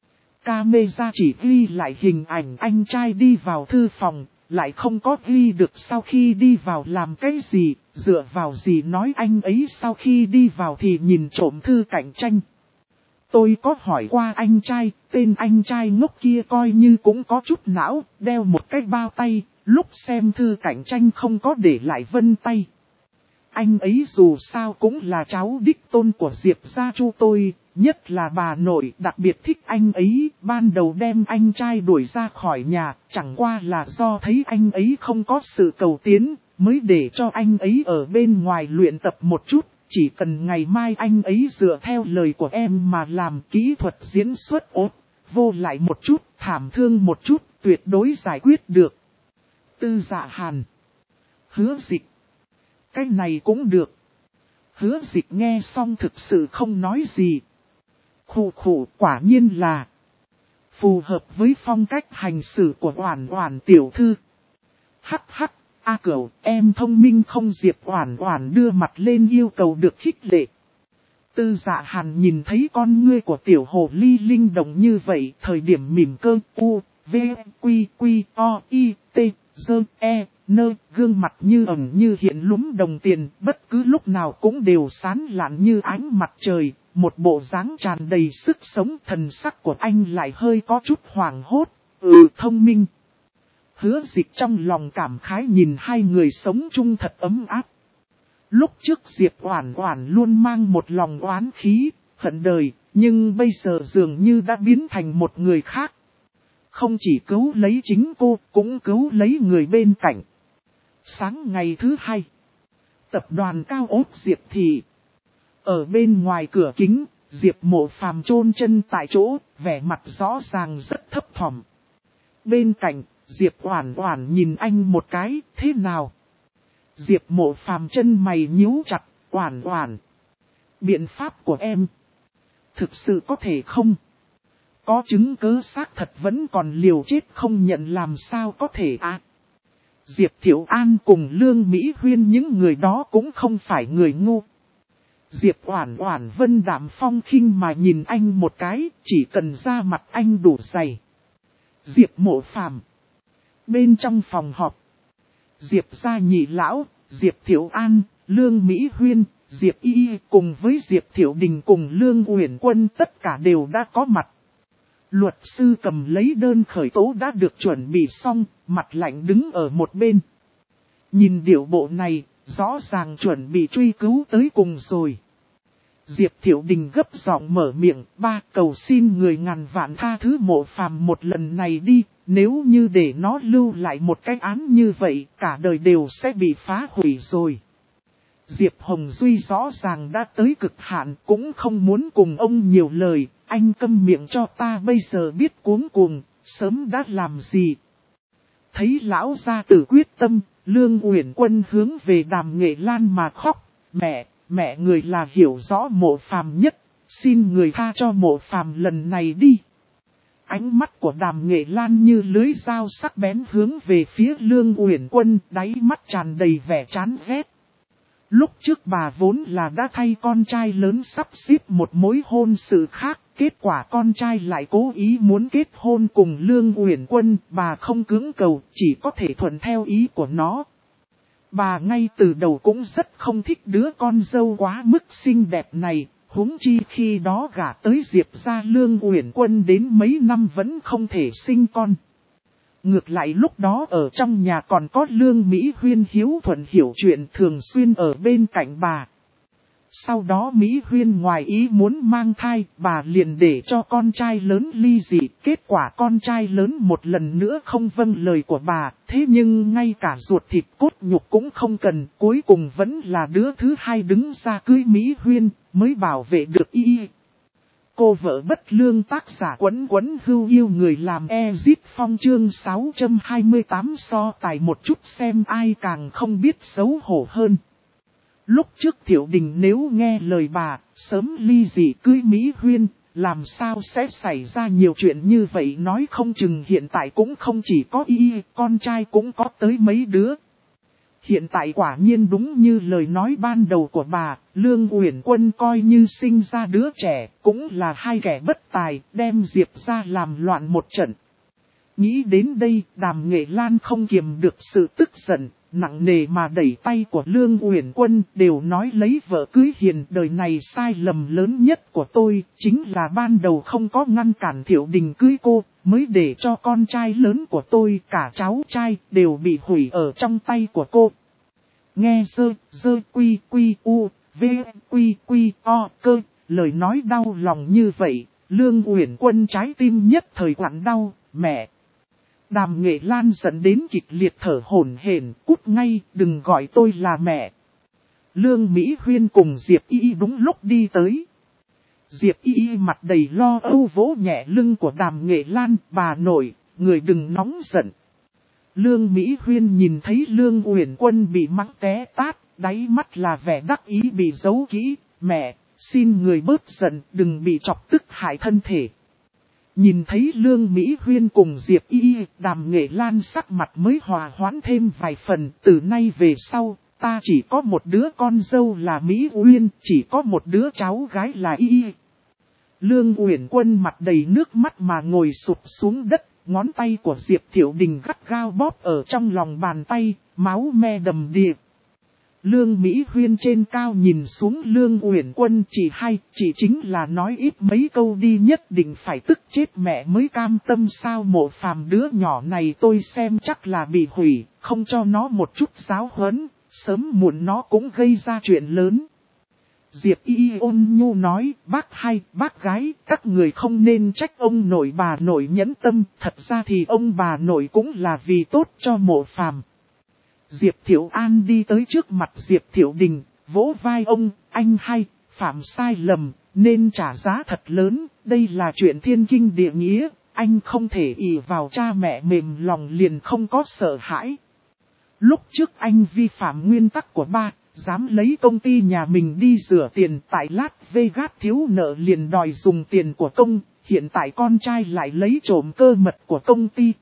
Camera chỉ ghi lại hình ảnh anh trai đi vào thư phòng, lại không có ghi được sau khi đi vào làm cái gì, dựa vào gì nói anh ấy sau khi đi vào thì nhìn trộm thư cạnh tranh. Tôi có hỏi qua anh trai, tên anh trai ngốc kia coi như cũng có chút não, đeo một cái bao tay, lúc xem thư cạnh tranh không có để lại vân tay. Anh ấy dù sao cũng là cháu đích tôn của Diệp gia Chu tôi, nhất là bà nội đặc biệt thích anh ấy, ban đầu đem anh trai đuổi ra khỏi nhà, chẳng qua là do thấy anh ấy không có sự cầu tiến, mới để cho anh ấy ở bên ngoài luyện tập một chút, chỉ cần ngày mai anh ấy dựa theo lời của em mà làm, kỹ thuật diễn xuất ốt, vô lại một chút, thảm thương một chút, tuyệt đối giải quyết được. Tư Dạ Hàn. Hứa Dịch. Cái này cũng được. Hứa Dịch nghe xong thực sự không nói gì. Khụ khụ, quả nhiên là phù hợp với phong cách hành xử của Oản Oản tiểu thư. Hắc hắc, A Cửu, em thông minh không? Diệp Oản Oản đưa mặt lên yêu cầu được khích lệ. Tư Dạ Hàn nhìn thấy con ngươi của tiểu hồ ly linh động như vậy, thời điểm mỉm cơ, u, v, quy, quy, o, i, t, dơ, e, nơ, gương mặt như ẩn như hiện lúm đồng tiền, bất cứ lúc nào cũng đều sáng lạn như ánh mặt trời, một bộ dáng tràn đầy sức sống. Thần sắc của anh lại hơi có chút hoảng hốt, thông minh. Hứa Dịch trong lòng cảm khái nhìn hai người sống chung thật ấm áp. Lúc trước Diệp Oản Oản luôn mang một lòng oán khí, hận đời, nhưng bây giờ dường như đã biến thành một người khác. Không chỉ cứu lấy chính cô, cũng cứu lấy người bên cạnh. Sáng ngày thứ hai, tập đoàn cao ốc Diệp Thị. Ở bên ngoài cửa kính, Diệp Mộ Phàm chôn chân tại chỗ, vẻ mặt rõ ràng rất thấp thỏm. Bên cạnh, Diệp Oản Oản nhìn anh một cái, thế nào? Diệp Mộ Phàm chân mày nhíu chặt, Oản Oản. Biện pháp của em, thực sự có thể không? Có chứng cứ xác thật vẫn còn liều chết không nhận làm sao có thể à? Diệp Thiệu An cùng Lương Mỹ Huyên những người đó cũng không phải người ngu. Diệp Oản Oản vân đạm phong khinh mà nhìn anh một cái, chỉ cần ra mặt anh đủ dày. Diệp Mộ Phàm. Bên trong phòng họp, Diệp gia nhị lão, Diệp Thiệu An, Lương Mỹ Huyên, Diệp Y cùng với Diệp Thiệu Đình cùng Lương Uyển Quân tất cả đều đã có mặt. Luật sư cầm lấy đơn khởi tố đã được chuẩn bị xong, mặt lạnh đứng ở một bên. Nhìn điệu bộ này, rõ ràng chuẩn bị truy cứu tới cùng rồi. Diệp Thiệu Đình gấp giọng mở miệng, ba cầu xin người ngàn vạn tha thứ Mộ Phàm một lần này đi, nếu như để nó lưu lại một cái án như vậy, cả đời đều sẽ bị phá hủy rồi. Diệp Hồng Duy rõ ràng đã tới cực hạn, cũng không muốn cùng ông nhiều lời, anh câm miệng cho ta bây giờ biết cuống cuồng, sớm đã làm gì. Thấy lão gia tử quyết tâm, Lương Uyển Quân hướng về Đàm Nghệ Lan mà khóc, mẹ người là hiểu rõ Mộ Phàm nhất, xin người tha cho Mộ Phàm lần này đi. Ánh mắt của Đàm Nghệ Lan như lưới dao sắc bén hướng về phía Lương Uyển Quân, đáy mắt tràn đầy vẻ chán ghét. Lúc trước bà vốn là đã thay con trai lớn sắp xếp một mối hôn sự khác, kết quả con trai lại cố ý muốn kết hôn cùng Lương Uyển Quân, bà không cưỡng cầu, chỉ có thể thuận theo ý của nó. Bà ngay từ đầu cũng rất không thích đứa con dâu quá mức xinh đẹp này, huống chi khi đó gả tới Diệp gia Lương Uyển Quân đến mấy năm vẫn không thể sinh con. Ngược lại lúc đó ở trong nhà còn có Lương Mỹ Huyên hiếu thuận hiểu chuyện thường xuyên ở bên cạnh bà. Sau đó Mỹ Huyên ngoài ý muốn mang thai, bà liền để cho con trai lớn ly dị. Kết quả con trai lớn một lần nữa không vâng lời của bà, thế nhưng ngay cả ruột thịt cốt nhục cũng không cần. Cuối cùng vẫn là đứa thứ hai đứng ra cưới Mỹ Huyên, mới bảo vệ được y. Cô vợ bất lương tác giả Quấn Quấn Hưu yêu người làm Exit Phong chương 628 so tài một chút xem ai càng không biết xấu hổ hơn. Lúc trước Thiệu Đình nếu nghe lời bà, sớm ly dị cưới Mỹ Huyên, làm sao sẽ xảy ra nhiều chuyện như vậy, nói không chừng hiện tại cũng không chỉ có y, con trai cũng có tới mấy đứa. Hiện tại quả nhiên đúng như lời nói ban đầu của bà, Lương Uyển Quân coi như sinh ra đứa trẻ, cũng là hai kẻ bất tài, đem Diệp ra làm loạn một trận. Nghĩ đến đây, Đàm Nghệ Lan không kiềm được sự tức giận, nặng nề mà đẩy tay của Lương Uyển Quân, đều nói lấy vợ cưới hiền. Đời này sai lầm lớn nhất của tôi, chính là ban đầu không có ngăn cản Thiệu Đình cưới cô, mới để cho con trai lớn của tôi, cả cháu trai, đều bị hủy ở trong tay của cô. Nghe dơ quy quy u, v quy quy o cơ, lời nói đau lòng như vậy, Lương Uyển Quân trái tim nhất thời quặn đau, mẹ. Đàm Nghệ Lan dẫn đến kịch liệt thở hổn hển, cút ngay, đừng gọi tôi là mẹ. Lương Mỹ Huyên cùng Diệp Y đúng lúc đi tới. Diệp Y mặt đầy lo âu vỗ nhẹ lưng của Đàm Nghệ Lan, bà nội, người đừng nóng giận. Lương Mỹ Huyên nhìn thấy Lương Uyển Quân bị mắng té tát, đáy mắt là vẻ đắc ý bị giấu kỹ, mẹ, xin người bớt giận, đừng bị chọc tức hại thân thể. Nhìn thấy Lương Mỹ Huyên cùng Diệp Y, Đàm Nghệ Lan sắc mặt mới hòa hoãn thêm vài phần. Từ nay về sau, ta chỉ có một đứa con dâu là Mỹ Uyên, chỉ có một đứa cháu gái là Y. Lương Uyển Quân mặt đầy nước mắt mà ngồi sụp xuống đất, ngón tay của Diệp Thiệu Đình gắt gao bóp ở trong lòng bàn tay, máu me đầm đìa. Lương Mỹ Huyên trên cao nhìn xuống Lương Uyển Quân, chị chính là nói ít mấy câu đi, nhất định phải tức chết mẹ mới cam tâm sao? Mộ Phàm đứa nhỏ này tôi xem chắc là bị hủy, không cho nó một chút giáo huấn, sớm muộn nó cũng gây ra chuyện lớn. Diệp Y ôn nhu nói, bác gái, các người không nên trách ông nội bà nội nhẫn tâm, thật ra thì ông bà nội cũng là vì tốt cho Mộ Phàm. Diệp Thiệu An đi tới trước mặt Diệp Thiệu Đình, vỗ vai ông, anh phạm sai lầm, nên trả giá thật lớn, đây là chuyện thiên kinh địa nghĩa, anh không thể ỷ vào cha mẹ mềm lòng liền không có sợ hãi. Lúc trước anh vi phạm nguyên tắc của ba, dám lấy công ty nhà mình đi rửa tiền, tại Las Vegas thiếu nợ liền đòi dùng tiền của công, hiện tại con trai lại lấy trộm cơ mật của công ty.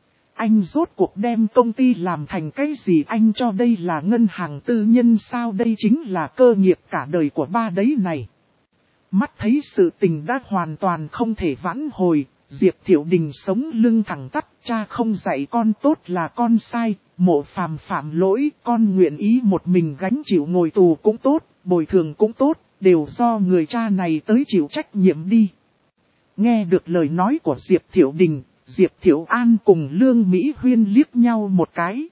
Anh rốt cuộc đem công ty làm thành cái gì? Anh cho đây là ngân hàng tư nhân sao? Đây chính là cơ nghiệp cả đời của ba đấy này. Mắt thấy sự tình đã hoàn toàn không thể vãn hồi, Diệp Thiệu Đình sống lưng thẳng tắp, cha không dạy con tốt là con sai, Mộ Phàm phạm lỗi, con nguyện ý một mình gánh chịu, ngồi tù cũng tốt, bồi thường cũng tốt, đều do người cha này tới chịu trách nhiệm đi. Nghe được lời nói của Diệp Thiệu Đình, Diệp Thiệu An cùng Lương Mỹ Huyên liếc nhau một cái.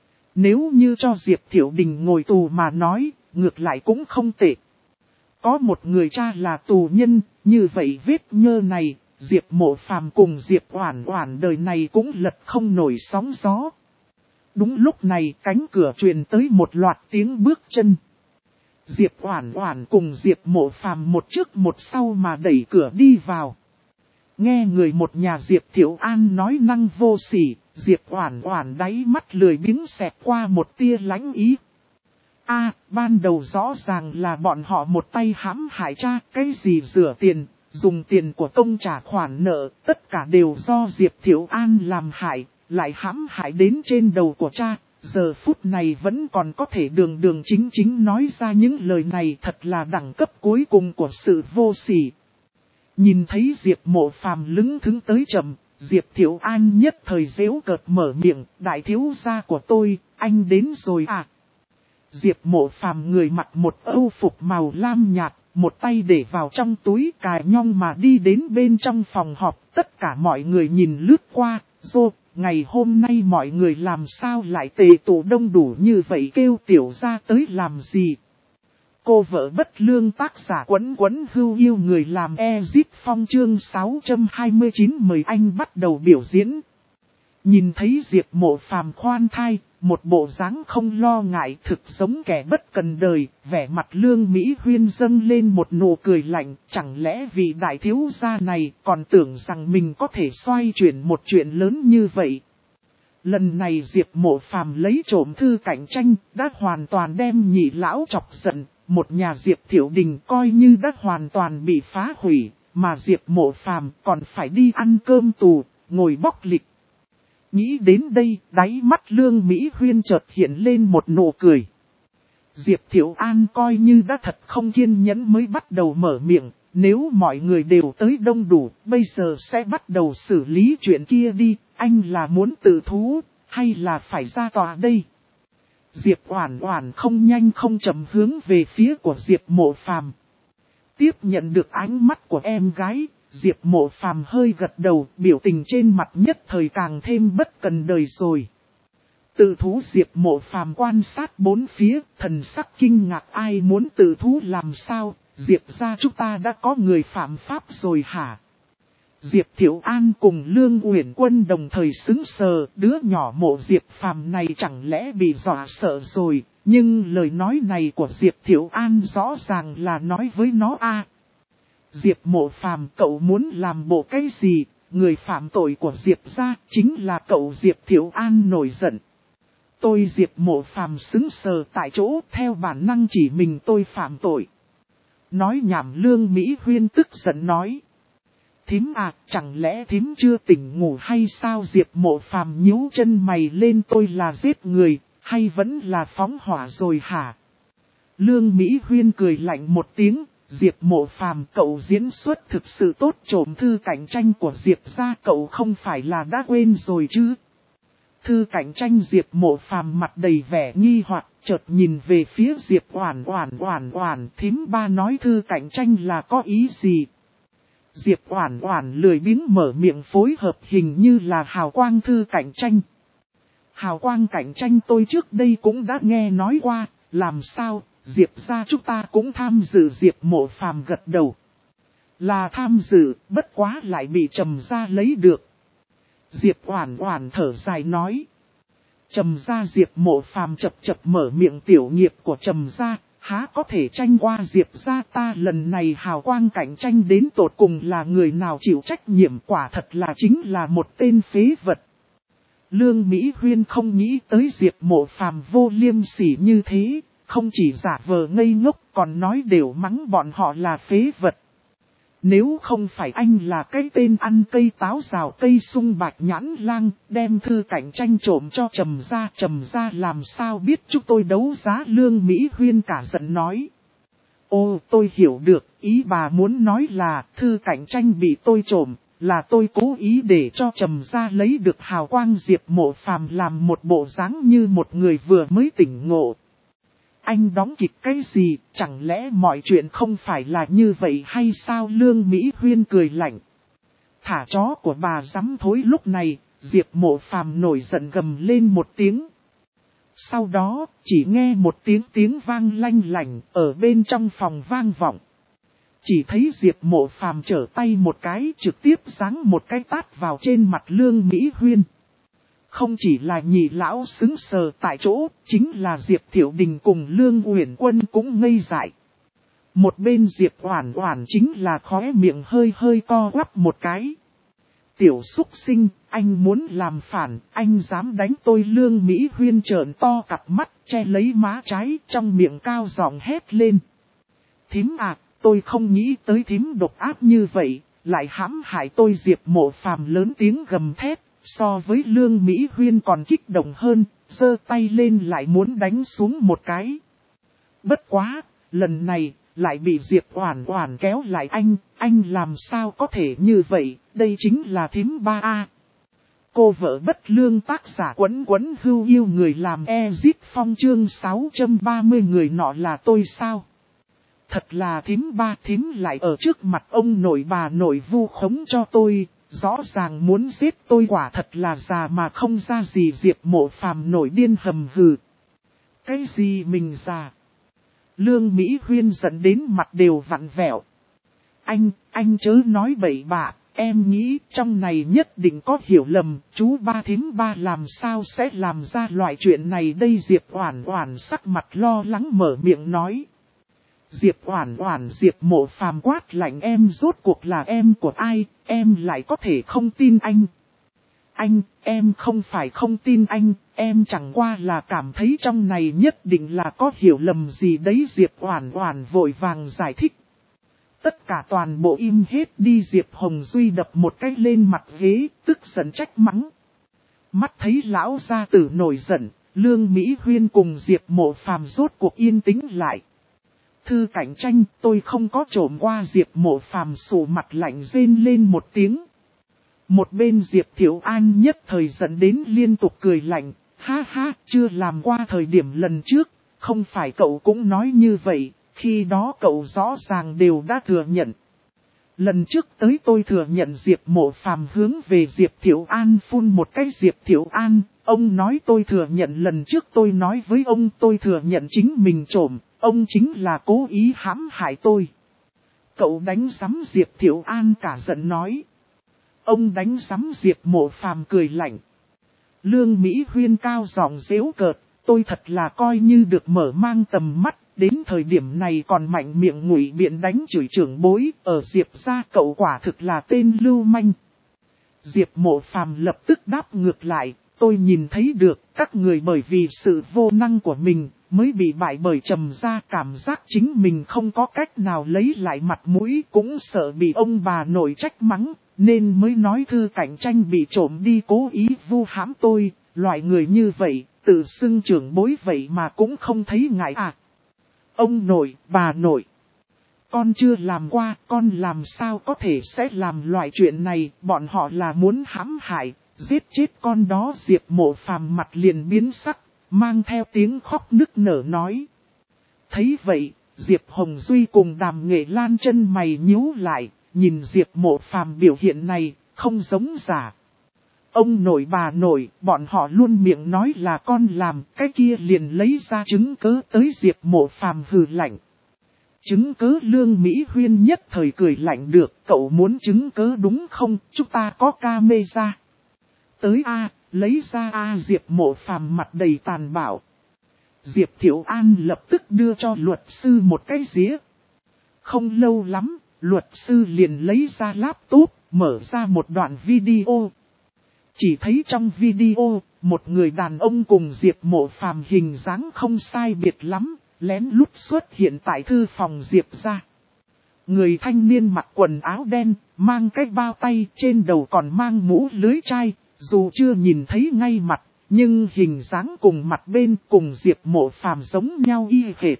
Nếu như cho Diệp Thiệu Đình ngồi tù mà nói, ngược lại cũng không tệ. Có một người cha là tù nhân, như vậy vết nhơ này, Diệp Mộ Phàm cùng Diệp Oản Oản đời này cũng lật không nổi sóng gió. Đúng lúc này cánh cửa truyền tới một loạt tiếng bước chân. Diệp Oản Oản cùng Diệp Mộ Phàm một trước một sau mà đẩy cửa đi vào. Nghe người một nhà Diệp Thiệu An nói năng vô sỉ, Diệp Oản Oản đáy mắt lười biếng xẹt qua một tia lãnh ý. Ban đầu rõ ràng là bọn họ một tay hãm hại cha, cái gì rửa tiền, dùng tiền của công trả khoản nợ, tất cả đều do Diệp Thiệu An làm hại, lại hãm hại đến trên đầu của cha. Giờ phút này vẫn còn có thể đường đường chính chính nói ra những lời này, thật là đẳng cấp cuối cùng của sự vô sỉ. Nhìn thấy Diệp Mộ Phàm lững thững tới chậm, Diệp Thiệu An nhất thời giễu cợt mở miệng, đại thiếu gia của tôi, anh đến rồi à? Diệp Mộ Phàm người mặc một âu phục màu lam nhạt, một tay để vào trong túi cài nhong mà đi đến bên trong phòng họp, tất cả mọi người nhìn lướt qua, ngày hôm nay mọi người làm sao lại tề tụ đông đủ như vậy, kêu tiểu gia tới làm gì? Cô vợ bất lương, tác giả Quấn Quấn Hưu Yêu người làm Ezip Phong, chương 629, mời anh bắt đầu biểu diễn. Nhìn thấy Diệp Mộ Phàm khoan thai, một bộ dáng không lo ngại, thực giống kẻ bất cần đời, vẻ mặt Lương Mỹ Huyên dâng lên một nụ cười lạnh, chẳng lẽ vị đại thiếu gia này còn tưởng rằng mình có thể xoay chuyển một chuyện lớn như vậy. Lần này Diệp Mộ Phàm lấy trộm thư cạnh tranh, đã hoàn toàn đem nhị lão chọc giận, một nhà Diệp Thiệu Đình coi như đã hoàn toàn bị phá hủy, mà Diệp Mộ Phàm còn phải đi ăn cơm tù, ngồi bóc lịch. Nghĩ đến đây, đáy mắt Lương Mỹ Huyên chợt hiện lên một nụ cười. Diệp Thiệu An coi như đã thật không kiên nhẫn mới bắt đầu mở miệng, nếu mọi người đều tới đông đủ, bây giờ sẽ bắt đầu xử lý chuyện kia đi, anh là muốn tự thú, hay là phải ra tòa đây? Diệp Oản Oản không nhanh không chậm hướng về phía của Diệp Mộ Phàm. Tiếp nhận được ánh mắt của em gái, Diệp Mộ Phàm hơi gật đầu, biểu tình trên mặt nhất thời càng thêm bất cần đời rồi. Tự thú Diệp Mộ Phàm quan sát bốn phía, thần sắc kinh ngạc, ai muốn tự thú làm sao, Diệp gia chúng ta đã có người phạm pháp rồi hả? Diệp Thiệu An cùng Lương Uyển Quân đồng thời sững sờ, đứa nhỏ Mộ Diệp Phàm này chẳng lẽ bị dọa sợ rồi, nhưng lời nói này của Diệp Thiệu An rõ ràng là nói với nó Diệp Mộ Phàm, cậu muốn làm bộ cái gì? Người phạm tội của Diệp gia chính là cậu. Diệp Thiệu An nổi giận. Tôi Diệp Mộ Phàm sững sờ tại chỗ, theo bản năng chỉ mình tôi phạm tội. Nói nhảm. Lương Mỹ Huyên tức giận nói. Thím à, chẳng lẽ thím chưa tỉnh ngủ hay sao? Diệp Mộ Phàm nhíu chân mày lên, tôi là giết người, hay vẫn là phóng hỏa rồi hả? Lương Mỹ Huyên cười lạnh một tiếng, Diệp Mộ Phàm cậu diễn xuất thực sự tốt, trộm thư cạnh tranh của Diệp gia cậu không phải là đã quên rồi chứ? Thư cạnh tranh. Diệp Mộ Phàm mặt đầy vẻ nghi hoặc, chợt nhìn về phía Diệp Oản, thím ba nói thư cạnh tranh là có ý gì? Diệp Oản lười biếng mở miệng phối hợp, hình như là hào quang thư cạnh tranh. Hào quang cạnh tranh tôi trước đây cũng đã nghe nói qua, làm sao, Diệp gia chúng ta cũng tham dự? Diệp Mộ Phàm gật đầu. Là tham dự, bất quá lại bị Trầm gia lấy được. Diệp Oản thở dài nói. Trầm gia. Diệp Mộ Phàm chập mở miệng, tiểu nghiệp của Trầm gia, há có thể tranh qua Diệp gia ta? Lần này hào quang cạnh tranh đến tột cùng là người nào chịu trách nhiệm? Quả thật là chính là một tên phế vật. Lương Mỹ Huyên không nghĩ tới Diệp Mộ Phàm vô liêm sỉ như thế, không chỉ giả vờ ngây ngốc còn nói đều mắng bọn họ là phế vật. Nếu không phải anh là cái tên ăn cây táo rào cây sung bạch nhãn lang, đem thư cạnh tranh trộm cho Trầm gia làm sao biết chúng tôi đấu giá? Lương Mỹ Huyên cả giận nói. Ô, tôi hiểu được, ý bà muốn nói là thư cạnh tranh bị tôi trộm, là tôi cố ý để cho Trầm gia lấy được hào quang. Diệp Mộ Phàm làm một bộ dáng như một người vừa mới tỉnh ngộ. Anh đóng kịch cái gì, chẳng lẽ mọi chuyện không phải là như vậy hay sao? Lương Mỹ Huyên cười lạnh. Thả chó của bà dám thối. Lúc này, Diệp Mộ Phàm nổi giận gầm lên một tiếng. Sau đó, chỉ nghe một tiếng vang lanh lảnh ở bên trong phòng vang vọng. Chỉ thấy Diệp Mộ Phàm trở tay một cái, trực tiếp giáng một cái tát vào trên mặt Lương Mỹ Huyên. Không chỉ là nhị lão sững sờ tại chỗ, chính là Diệp Thiệu Đình cùng Lương Uyển Quân cũng ngây dại. Một bên Diệp Oản chính là khóe miệng hơi co quắp một cái. Tiểu súc sinh, anh muốn làm phản, anh dám đánh tôi? Lương Mỹ Huyên trợn to cặp mắt, che lấy má trái, trong miệng cao giọng hét lên. Thím à, tôi không nghĩ tới thím độc ác như vậy, lại hãm hại tôi. Diệp Mộ Phàm lớn tiếng gầm thét. So với Lương Mỹ Huyên còn kích động hơn, giơ tay lên lại muốn đánh xuống một cái. Bất quá, lần này, lại bị Diệp Oản kéo lại. Anh làm sao có thể như vậy, đây chính là thím ba a. Cô vợ bất lương. Tác giả Quấn Hưu Yêu người làm Ezit Phong chương 630 người nọ là tôi sao? Thật là thím ba, thím lại ở trước mặt ông nội bà nội vu khống cho tôi. Rõ ràng muốn giết tôi, quả thật là già mà không ra gì. Diệp Mộ Phàm nổi điên hầm hừ. Cái gì mình già? Lương Mỹ Huyên giận đến mặt đều vặn vẹo. Anh chớ nói bậy bạ, em nghĩ trong này nhất định có hiểu lầm, chú ba thím ba làm sao sẽ làm ra loại chuyện này đây? Diệp Oản sắc mặt lo lắng mở miệng nói. Diệp Oản. Diệp Mộ Phàm quát lạnh, em rốt cuộc là em của ai, em lại có thể không tin anh? Em không phải không tin anh, em chẳng qua là cảm thấy trong này nhất định là có hiểu lầm gì đấy. Diệp Oản vội vàng giải thích. Tất cả toàn bộ im hết đi. Diệp Hồng Duy đập một cái lên mặt ghế, tức giận trách mắng. Mắt thấy lão gia tử nổi giận, Lương Mỹ Huyên cùng Diệp Mộ Phàm rốt cuộc yên tĩnh lại. Thư cạnh tranh tôi không có trộm qua. Diệp Mộ Phàm sụ mặt lạnh rên lên một tiếng. Một bên Diệp Thiệu An nhất thời giận đến liên tục cười lạnh. Ha ha, chưa làm qua thời điểm lần trước, không phải cậu cũng nói như vậy, khi đó cậu rõ ràng đều đã thừa nhận. Lần trước tới tôi thừa nhận. Diệp Mộ Phàm hướng về Diệp Thiệu An phun một cái. Diệp Thiệu An, ông nói tôi thừa nhận, lần trước tôi nói với ông tôi thừa nhận chính mình trộm, ông chính là cố ý hãm hại tôi. Cậu đánh sắm. Diệp Thiệu An cả giận nói. Ông đánh sắm. Diệp Mộ Phàm cười lạnh. Lương Mỹ Huyên cao giọng giễu cợt, tôi thật là coi như được mở mang tầm mắt, đến thời điểm này còn mạnh miệng ngụy biện đánh chửi trưởng bối, ở Diệp gia cậu quả thực là tên lưu manh. Diệp Mộ Phàm lập tức đáp ngược lại, tôi nhìn thấy được các người bởi vì sự vô năng của mình, mới bị bại bởi Trầm gia, cảm giác chính mình không có cách nào lấy lại mặt mũi, cũng sợ bị ông bà nội trách mắng, nên mới nói thư cạnh tranh bị trộm đi cố ý vu hãm tôi, loại người như vậy, tự xưng trưởng bối vậy mà cũng không thấy ngại à. Ông nội, bà nội, con chưa làm qua, con làm sao có thể sẽ làm loại chuyện này, bọn họ là muốn hãm hại, giết chết con đó. Diệp Mộ Phàm mặt liền biến sắc, mang theo tiếng khóc nức nở nói. Thấy vậy, Diệp Hồng Duy cùng Đàm Nghệ Lan chân mày nhíu lại, nhìn Diệp Mộ Phàm biểu hiện này, không giống giả. Ông nội bà nội, bọn họ luôn miệng nói là con làm, cái kia liền lấy ra chứng cớ tới. Diệp Mộ Phàm hừ lạnh. Chứng cớ? Lương Mỹ Huyên nhất thời cười lạnh được, cậu muốn chứng cớ đúng không, chúng ta có camera. Tới a, lấy ra a. Diệp Mộ Phàm mặt đầy tàn bạo. Diệp Thiệu An lập tức đưa cho luật sư một cái dĩa. Không lâu lắm, luật sư liền lấy ra laptop, mở ra một đoạn video. Chỉ thấy trong video, một người đàn ông cùng Diệp Mộ Phàm hình dáng không sai biệt lắm, lén lút xuất hiện tại thư phòng Diệp gia. Người thanh niên mặc quần áo đen, mang cái bao tay, trên đầu còn mang mũ lưới chai, dù chưa nhìn thấy ngay mặt, nhưng hình dáng cùng mặt bên cùng Diệp Mộ Phàm giống nhau y hệt.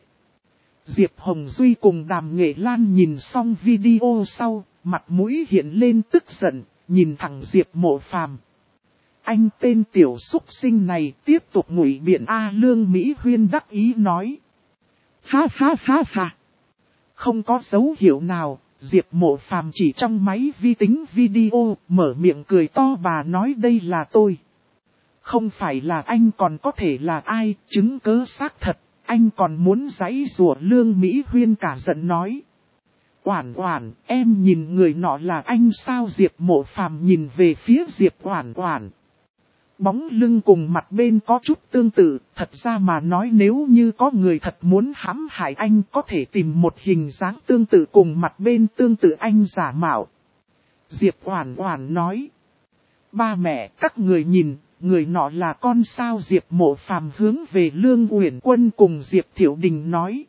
Diệp Hồng Duy cùng Đàm Nghệ Lan nhìn xong video sau, mặt mũi hiện lên tức giận, nhìn thẳng Diệp Mộ Phàm. Anh tên tiểu súc sinh này tiếp tục ngụy biện a. Lương Mỹ Huyên đắc ý nói. Ha ha ha ha. Không có dấu hiệu nào, Diệp Mộ Phàm chỉ trong máy vi tính video, mở miệng cười to. Bà nói đây là tôi. Không phải là anh còn có thể là ai, chứng cớ xác thật, anh còn muốn giãy giụa. Lương Mỹ Huyên cả giận nói. Oản Oản, em nhìn người nọ là anh sao? Diệp Mộ Phàm nhìn về phía Diệp Oản Oản. Bóng lưng cùng mặt bên có chút tương tự, thật ra mà nói nếu như có người thật muốn hãm hại anh có thể tìm một hình dáng tương tự cùng mặt bên tương tự anh giả mạo. Diệp Oản Oản nói. Ba mẹ, các người nhìn, người nọ là con sao? Diệp Mộ Phàm hướng về Lương Uyển Quân cùng Diệp Thiệu Đình nói.